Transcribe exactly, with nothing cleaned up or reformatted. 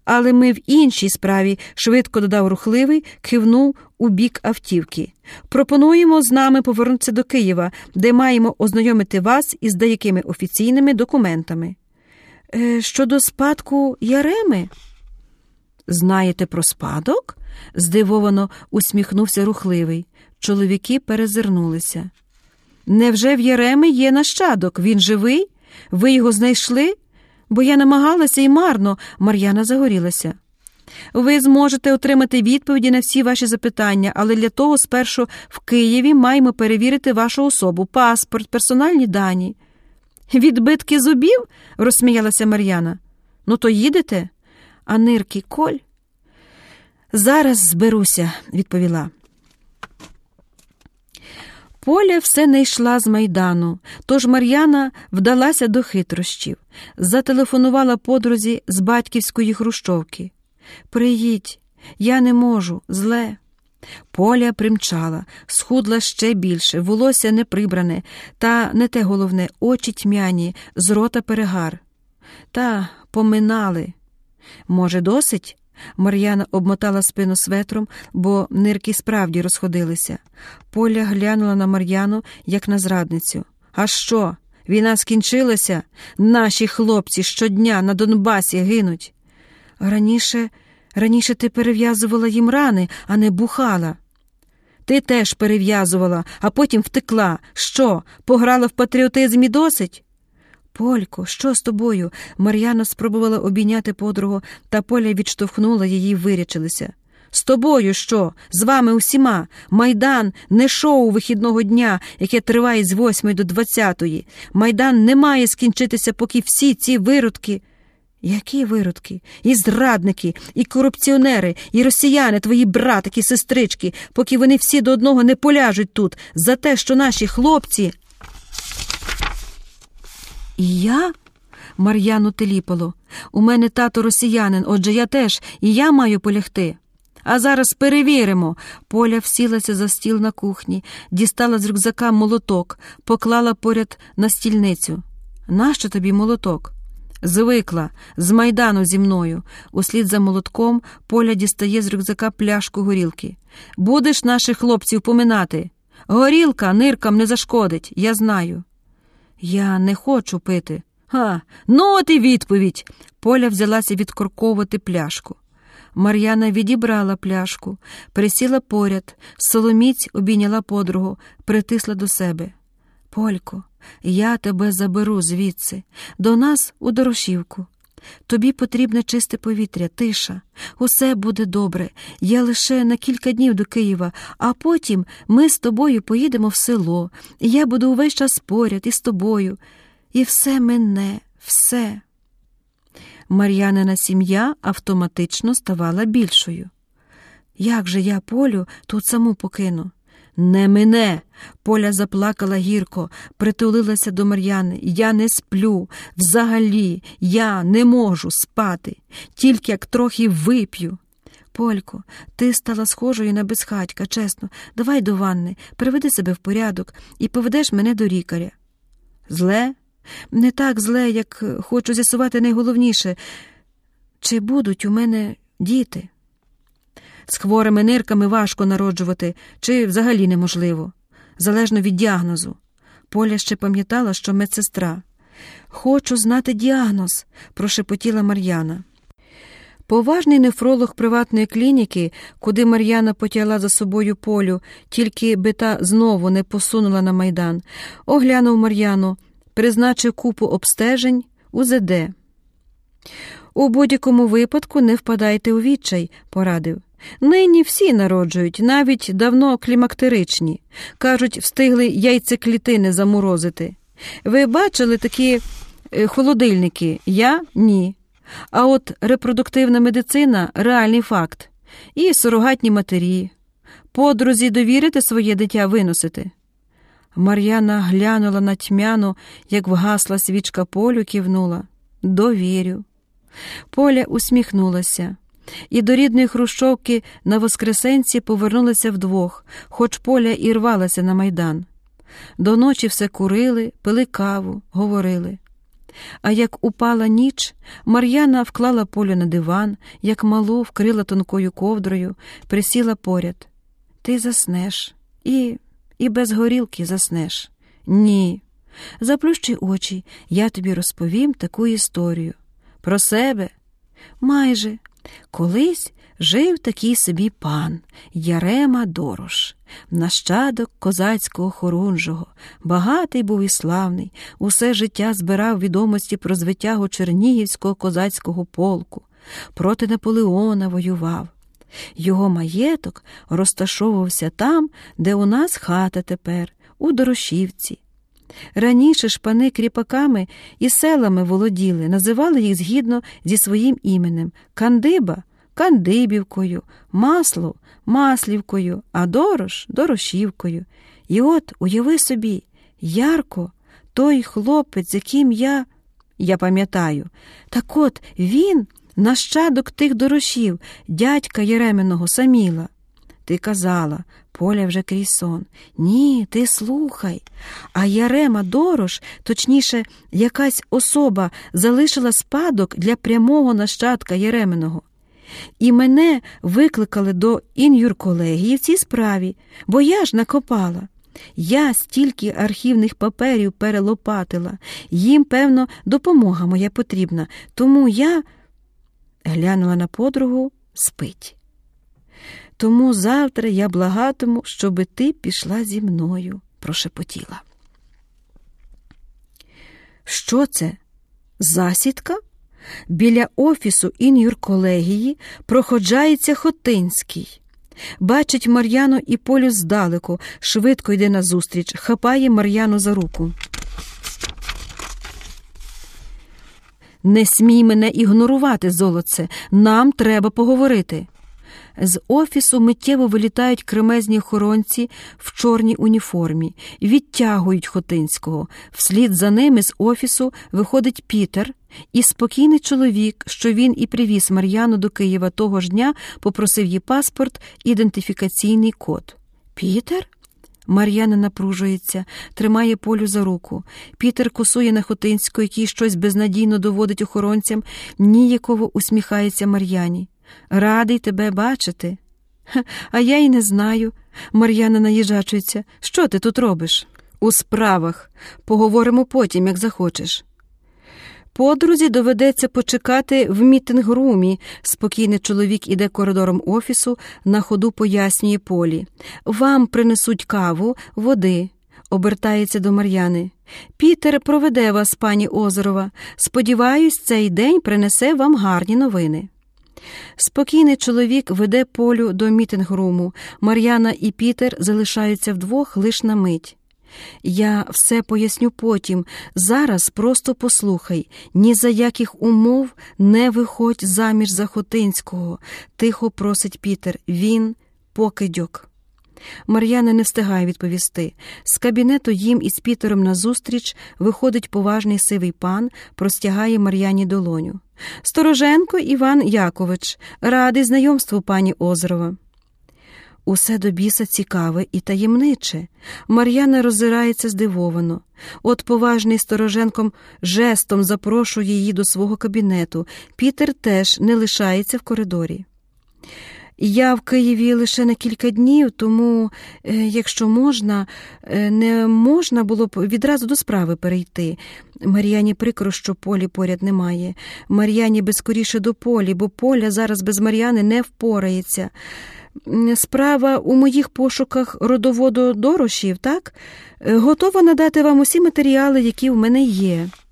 Але ми в іншій справі, швидко додав рухливий, кивнув у бік автівки. Пропонуємо з нами повернутися до Києва, де маємо ознайомити вас із деякими офіційними документами. Е, щодо спадку Яреми? Знаєте про спадок? Здивовано усміхнувся рухливий. Чоловіки перезирнулися. Невже в Яреми є нащадок? Він живий? Ви його знайшли? Бо я намагалася і марно. Мар'яна загорілася. Ви зможете отримати відповіді на всі ваші запитання, але для того спершу в Києві маємо перевірити вашу особу, паспорт, персональні дані. Відбитки зубів? Розсміялася Мар'яна. Ну то їдете? А нирки Коль? Зараз зберуся, відповіла. Поля все не йшла з Майдану, тож Мар'яна вдалася до хитрощів. Зателефонувала подрузі з батьківської хрущовки. «Приїдь, я не можу, зле». Поля примчала, схудла ще більше, волосся не прибране, та не те головне, очі тьмяні, з рота перегар. Та поминали. Може, досить? Мар'яна обмотала спину светром, бо нирки справді розходилися. Поля глянула на Мар'яну, як на зрадницю. «А що? Війна скінчилася? Наші хлопці щодня на Донбасі гинуть». Раніше, раніше ти перев'язувала їм рани, а не бухала. Ти теж перев'язувала, а потім втекла. Що, пограла в патріотизм і досить? Полько, що з тобою? Мар'яна спробувала обійняти подругу, та Поля відштовхнула її й вирячилася. З тобою що? З вами усіма. Майдан не шоу вихідного дня, яке триває з восьмої до двадцятої. Майдан не має скінчитися, поки всі ці виродки... Які виродки? І зрадники, і корупціонери, і росіяни, твої братики, сестрички, поки вони всі до одного не поляжуть тут за те, що наші хлопці... І я? Мар'яну теліпало. У мене тато росіянин, отже я теж, і я маю полягти. А зараз перевіримо. Поля всілася за стіл на кухні, дістала з рюкзака молоток, поклала поряд на стільницю. Нащо тобі молоток? Звикла, з Майдану зі мною. Услід за молотком Поля дістає з рюкзака пляшку горілки. Будеш наших хлопців поминати? Горілка ниркам не зашкодить, я знаю. Я не хочу пити. Ха, ну от і відповідь. Поля взялася відкорковувати пляшку. Мар'яна відібрала пляшку, присіла поряд, соломіць обійняла подругу, притисла до себе. Полько, я тебе заберу звідси, до нас у Дорошівку. Тобі потрібне чисте повітря, тиша. Усе буде добре. Я лише на кілька днів до Києва, а потім ми з тобою поїдемо в село, і я буду увесь час поряд із тобою. І все мене, все. Мар'янина сім'я автоматично ставала більшою. Як же я Полю тут саму покину? Не мене! Поля заплакала гірко, притулилася до Мар'яни. Я не сплю. Взагалі, я не можу спати. Тільки як трохи вип'ю. Полько, ти стала схожою на безхатька, чесно. Давай до ванни, приведи себе в порядок і поведеш мене до лікаря. Зле? Не так зле, як хочу з'ясувати найголовніше. Чи будуть у мене діти? З хворими нирками важко народжувати, чи взагалі неможливо. Залежно від діагнозу. Поля ще пам'ятала, що медсестра. «Хочу знати діагноз», – прошепотіла Мар'яна. Поважний нефролог приватної клініки, куди Мар'яна потягла за собою Полю, тільки би та знову не посунула на Майдан, оглянув Мар'яну, призначив купу обстежень, у зе де. «У будь-якому випадку не впадайте у відчай», – порадив. «Нині всі народжують, навіть давно клімактеричні. Кажуть, встигли яйцеклітини заморозити. Ви бачили такі е, холодильники? Я – ні. А от репродуктивна медицина – реальний факт. І сурогатні матері. Подрузі довірите своє дитя виносити?» Мар'яна глянула на тьмяну, як вгасла свічка Полю, кивнула. «Довірю». Поля усміхнулася. І до рідної хрущовки на Воскресенці повернулися вдвох, хоч Поля і рвалася на Майдан. До ночі все курили, пили каву, говорили. А як упала ніч, Мар'яна вклала Полю на диван, як малу вкрила тонкою ковдрою, присіла поряд. «Ти заснеш. І, і без горілки заснеш». «Ні. Заплющи очі, я тобі розповім таку історію». «Про себе?» «Майже. Колись жив такий собі пан Ярема Дорош, нащадок козацького хорунжого, багатий був і славний, усе життя збирав відомості про звитягу Чернігівського козацького полку, проти Наполеона воював. Його маєток розташовувався там, де у нас хата тепер, у Дорошівці. Раніше ж пани кріпаками і селами володіли, називали їх згідно зі своїм іменем. Кандиба – Кандибівкою, Масло – Маслівкою, а Дорош – Дорошівкою. І от, уяви собі, Ярко, той хлопець, з яким я... Я пам'ятаю. Так от, він – нащадок тих Дорошів, дядька Єреминого Саміла. Ти казала, Поля вже крізь сон. Ні, ти слухай. А Ярема Дорош, точніше, якась особа залишила спадок для прямого нащадка Єреминого. І мене викликали до ін'юрколегії в цій справі, бо я ж накопала. Я стільки архівних паперів перелопатила. Їм, певно, допомога моя потрібна. Тому я... Глянула на подругу, спить. Тому завтра я благатиму, щоби ти пішла зі мною, прошепотіла. Що це? Засідка? Біля офісу ін'юрколегії проходжається Хотинський. Бачить Мар'яну і Полю здалеку, швидко йде назустріч, хапає Мар'яну за руку. Не смій мене ігнорувати, золоце, нам треба поговорити. З офісу миттєво вилітають кремезні охоронці в чорній уніформі, відтягують Хотинського. Вслід за ними з офісу виходить Пітер і спокійний чоловік, що він і привіз Мар'яну до Києва того ж дня, попросив її паспорт, ідентифікаційний код. «Пітер?» Мар'яна напружується, тримає Полю за руку. Пітер косує на Хотинського, який щось безнадійно доводить охоронцям, ніяково усміхається Мар'яні. «Радий тебе бачити». «А я й не знаю». Мар'яна наїжачується. «Що ти тут робиш?» «У справах. Поговоримо потім, як захочеш». Подрузі доведеться почекати в мітинг-румі. Спокійний чоловік іде коридором офісу, на ходу пояснює Полі. «Вам принесуть каву, води». Обертається до Мар'яни. «Пітер проведе вас, пані Озерова. Сподіваюсь, цей день принесе вам гарні новини». Спокійний чоловік веде Полю до мітинг-руму. Мар'яна і Пітер залишаються вдвох лиш на мить. «Я все поясню потім. Зараз просто послухай. Ні за яких умов не виходь заміж за Хотинського», – тихо просить Пітер. «Він покидьок». Мар'яна не встигає відповісти. З кабінету їм із Пітером назустріч виходить поважний сивий пан, простягає Мар'яні долоню. «Стороженко Іван Якович. Радий знайомству, пані Озерова». Усе до біса цікаве і таємниче. Мар'яна роззирається здивовано. От поважний Стороженком жестом запрошує її до свого кабінету. Пітер теж не лишається в коридорі. «Я в Києві лише на кілька днів, тому, якщо можна, не можна було б відразу до справи перейти». Мар'яні прикро, що Полі поряд немає. Мар'яні би скоріше до Полі, бо Поля зараз без Мар'яни не впорається. «Справа у моїх пошуках родоводу Дорошів, так? Готова надати вам усі матеріали, які в мене є».